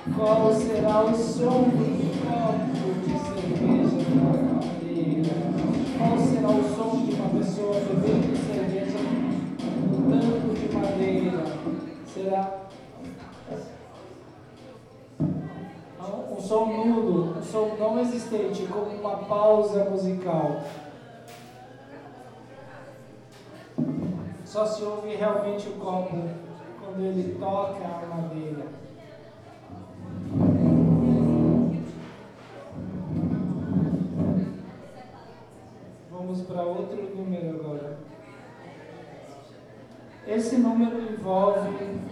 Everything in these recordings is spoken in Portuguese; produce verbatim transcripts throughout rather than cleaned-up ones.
Qual será o som do copo de cerveja na madeira? Qual será o som de uma pessoa bebendo cerveja no tanco de madeira? Será um som nulo, um som não existente, como uma pausa musical. Só se ouve realmente o copo quando ele toca a madeira. Vamos para outro número agora. Esse número envolve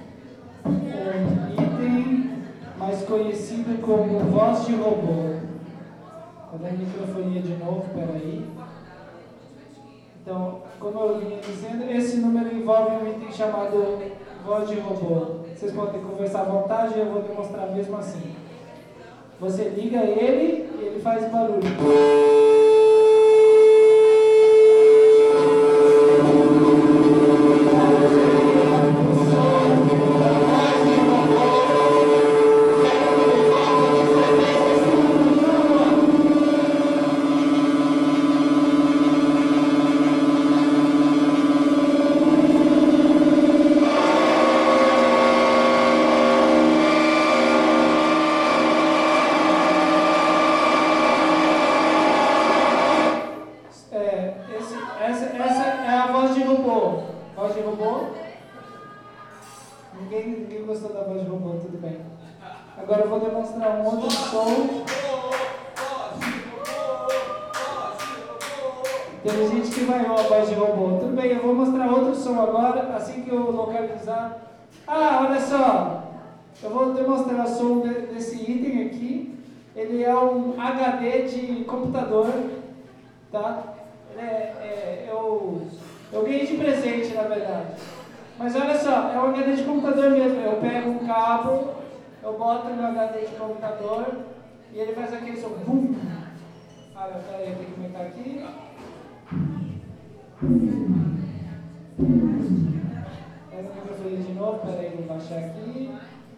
um item mais conhecido como voz de robô. Vou dar a microfonia de novo, peraí. Então, como eu vinha dizendo, esse número envolve um item chamado voz de robô. Vocês podem conversar à vontade e eu vou demonstrar mesmo assim. Você liga ele e ele faz barulho. Agora eu vou demonstrar um outro som. Tem gente que vai a voz de robô. Tudo bem, eu vou mostrar outro som agora, assim que eu localizar. Ah, olha só! Eu vou demonstrar o som de, desse item aqui. Ele é um H D de computador, tá? É, é, eu, eu ganhei de presente, na verdade. Mas olha só, é um H D de computador mesmo. Eu pego um cabo, eu boto no H D de computador e ele faz aquele som. Bum! Ah, peraí, eu tenho que aumentar aqui. Pega o microfone de novo, peraí, vou baixar aqui.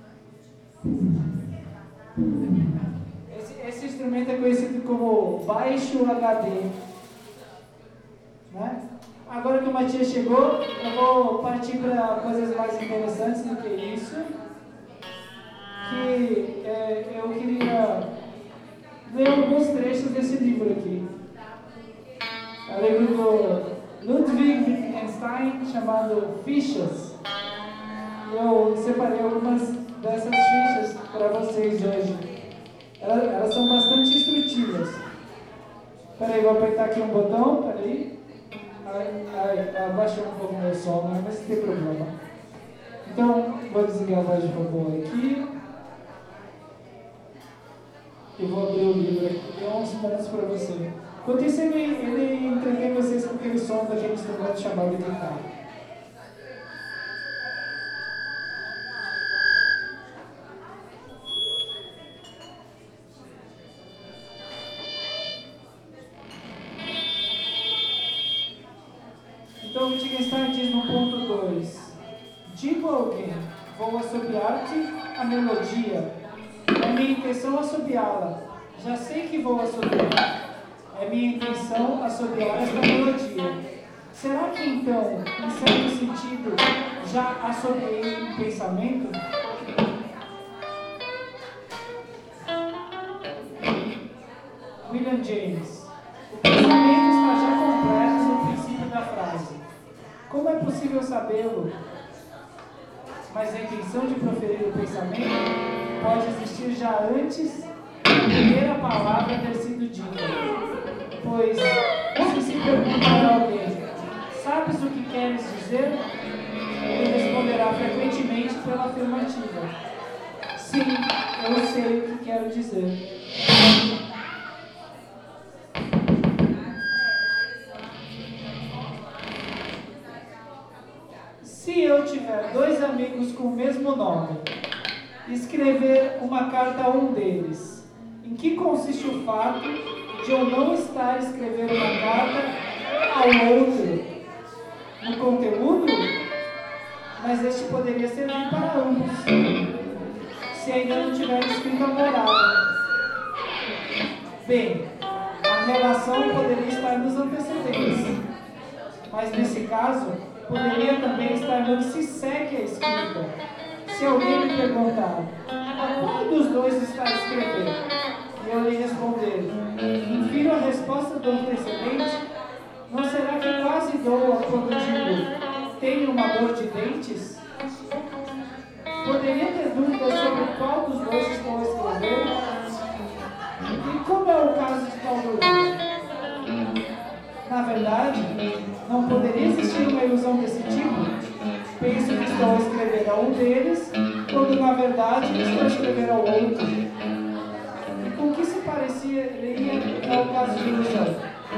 Esse, esse instrumento é conhecido como baixo H D. Né? Agora que o Matias chegou, eu vou partir para coisas mais interessantes do que isso. Que é, eu queria ler alguns trechos desse livro aqui. É o livro do Ludwig Wittgenstein, chamado Fichas. Eu separei algumas dessas fichas para vocês hoje. Elas, elas são bastante instrutivas. Espera aí, vou apertar aqui um botão, espera aí. Ai, ai, abaixou um pouco o meu som, mas não tem problema. Então, vou desligar a voz de robô aqui. Eu vou abrir o livro aqui, tem uns pontos para você. Enquanto isso, ele, ele entreguei vocês com aquele som daquele instrumento chamado guitarra. Então, Wittgenstein diz no ponto dois: digo a alguém, vou assobiar-te a melodia. É minha intenção assobiá-la. Já sei que vou assobiar. É minha intenção assobiar esta melodia. Será que então, em certo sentido, já assobiei um pensamento? William James. O pensamento está já completo no princípio da frase. Como é possível sabê-lo? Mas a intenção de proferir o pensamento pode existir já antes da primeira palavra ter sido dita. Pois, se se perguntar a alguém, sabes o que queres dizer? Ele responderá frequentemente pela afirmativa. Sim, eu sei o que quero dizer. Se eu tiver dois amigos com o mesmo nome, escrever uma carta a um deles, em que consiste o fato de eu não estar escrevendo uma carta ao outro? No conteúdo? Mas este poderia servir para ambos. se ainda não tiver escrito a morada. Bem, a relação poderia estar nos antecedentes, mas nesse caso, poderia também estar no que se segue a escrita. Se alguém me perguntar, a qual dos dois está a escrever? E eu lhe responder, infiro a resposta do antecedente, não será que quase dou a quando digo, tenho uma dor de dentes? Poderia ter dúvidas sobre qual dos dois estou a escrever? E como é o caso de tal dúvida? Na verdade, não poderia existir uma ilusão desse tipo. Penso que estou a escrever a um deles, quando na verdade estou a escrever ao outro. E com que se pareceria ao caso de ilusão?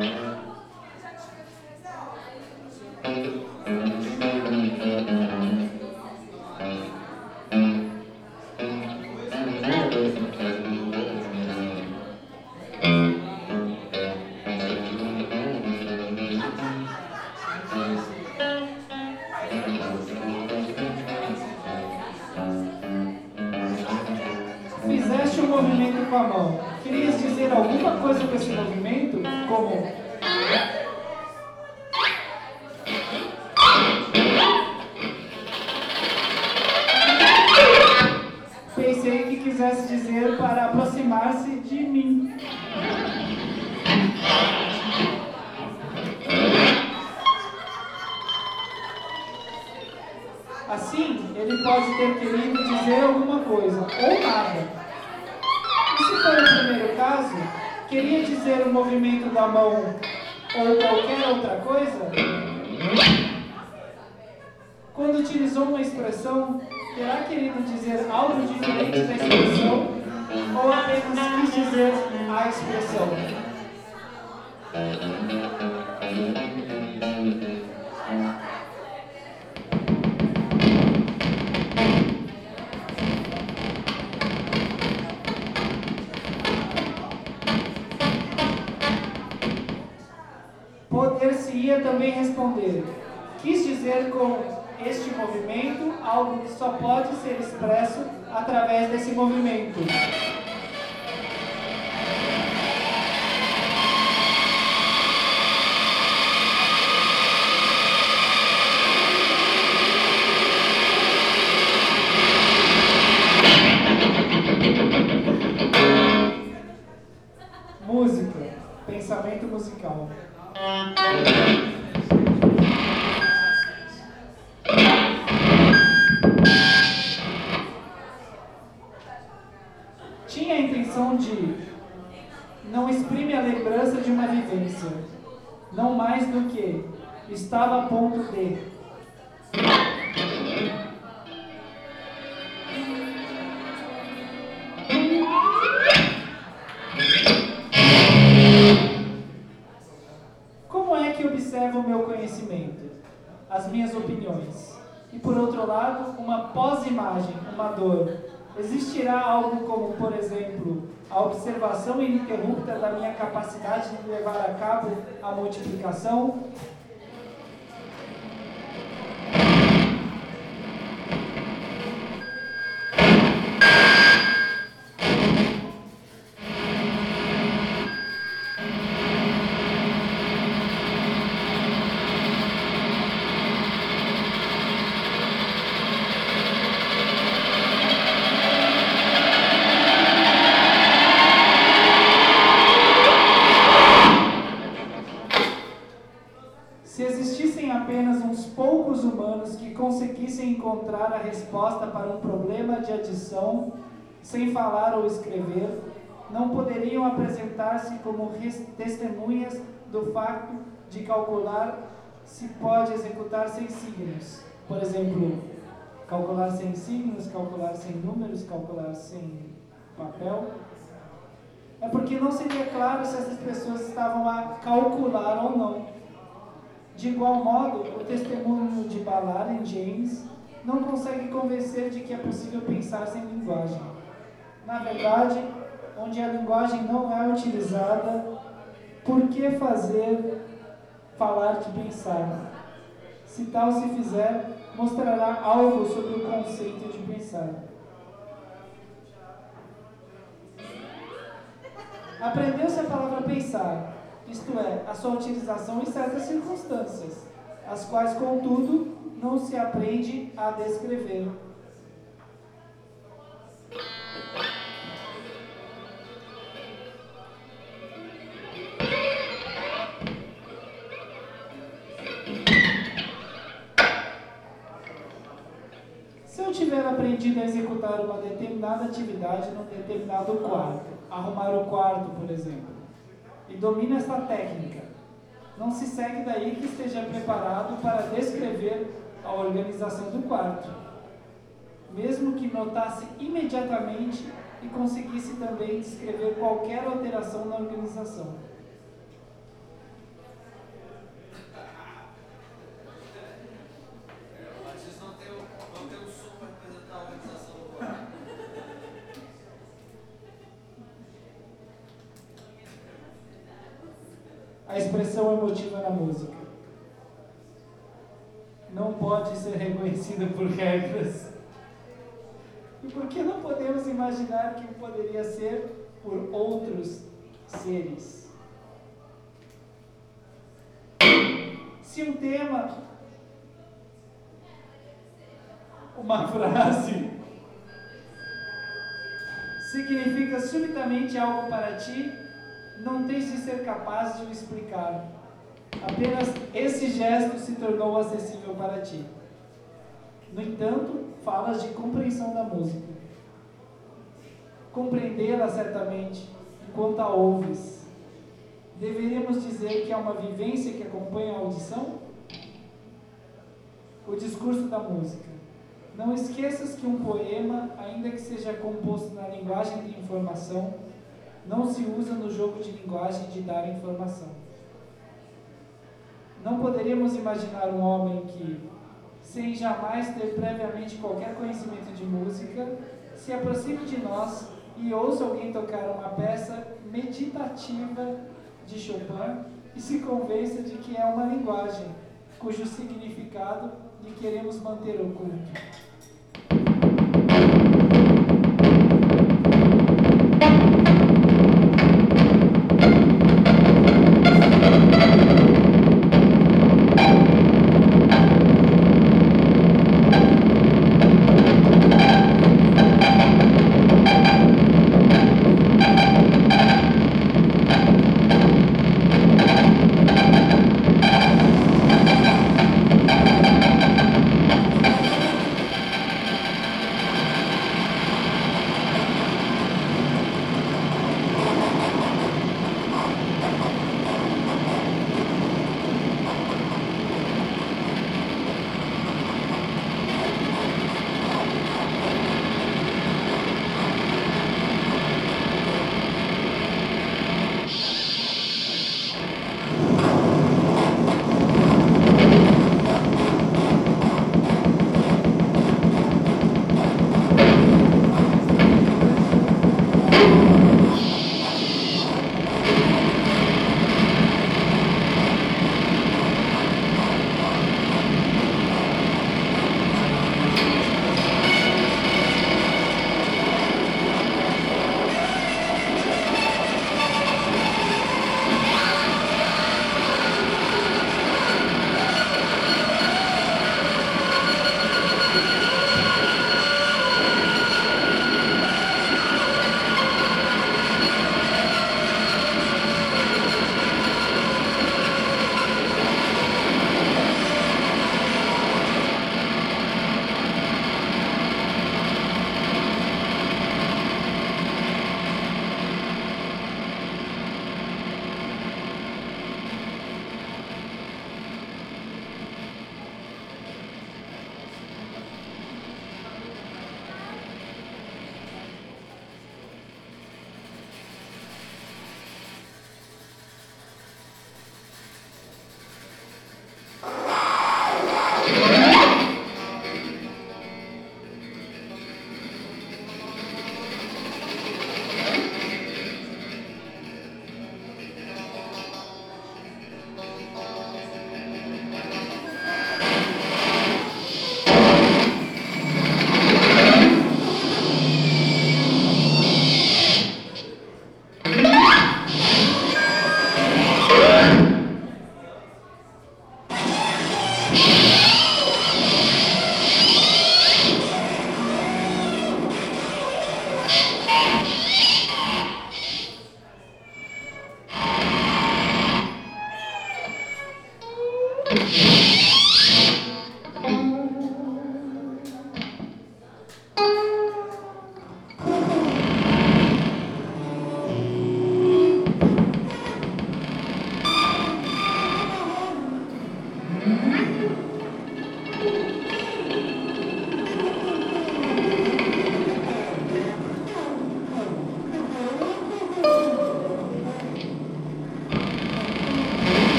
Fizeste um movimento com a mão. Querias dizer alguma coisa com esse movimento? Como? Pensei que quisesse dizer para aproximar-se de mim. Assim, ele pode ter querido dizer alguma coisa, ou nada. E se for o primeiro caso, queria dizer o movimento da mão ou qualquer outra coisa? Quando utilizou uma expressão, terá querido dizer algo diferente da expressão ou apenas quis dizer a expressão? Poder-se-ia também responder, quis dizer com este movimento algo que só pode ser expresso através desse movimento. Música, pensamento musical. Tinha a intenção de não exprime a lembrança de uma vivência, não mais do que estava a ponto de. Como é que observo o meu conhecimento, as minhas opiniões? E por outro lado, uma pós-imagem, uma dor. Existirá algo como, por exemplo, a observação ininterrupta da minha capacidade de levar a cabo a multiplicação? Se existissem apenas uns poucos humanos que conseguissem encontrar a resposta para um problema de adição, sem falar ou escrever, não poderiam apresentar-se como testemunhas do facto de calcular se pode executar sem signos. Por exemplo, calcular sem signos, calcular sem números, calcular sem papel. É porque não seria claro se essas pessoas estavam a calcular ou não. De igual modo, o testemunho de Ballard e James não consegue convencer de que é possível pensar sem linguagem. Na verdade, onde a linguagem não é utilizada, por que fazer falar de pensar? Se tal se fizer, mostrará algo sobre o conceito de pensar. Aprendeu-se a palavra pensar, isto é, a sua utilização em certas circunstâncias, as quais, contudo, não se aprende a descrever. Se eu tiver aprendido a executar uma determinada atividade num determinado quarto, arrumar o quarto, por exemplo, e domino esta técnica, não se segue daí que esteja preparado para descrever a organização do quarto, mesmo que notasse imediatamente e conseguisse também descrever qualquer alteração na organização. A expressão emotiva na música não pode ser reconhecida por regras. E por que não podemos imaginar que poderia ser por outros seres? Se um tema, uma frase, significa subitamente algo para ti, não tens de ser capaz de o explicar. Apenas esse gesto se tornou acessível para ti. No entanto, falas de compreensão da música. Compreendê-la certamente, enquanto a ouves. Deveríamos dizer que há uma vivência que acompanha a audição? O discurso da música. Não esqueças que um poema, ainda que seja composto na linguagem de informação, não se usa no jogo de linguagem de dar informação. Não poderíamos imaginar um homem que, sem jamais ter previamente qualquer conhecimento de música, se aproxime de nós e ouça alguém tocar uma peça meditativa de Chopin e se convença de que é uma linguagem cujo significado lhe queremos manter oculto.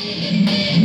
Thank you.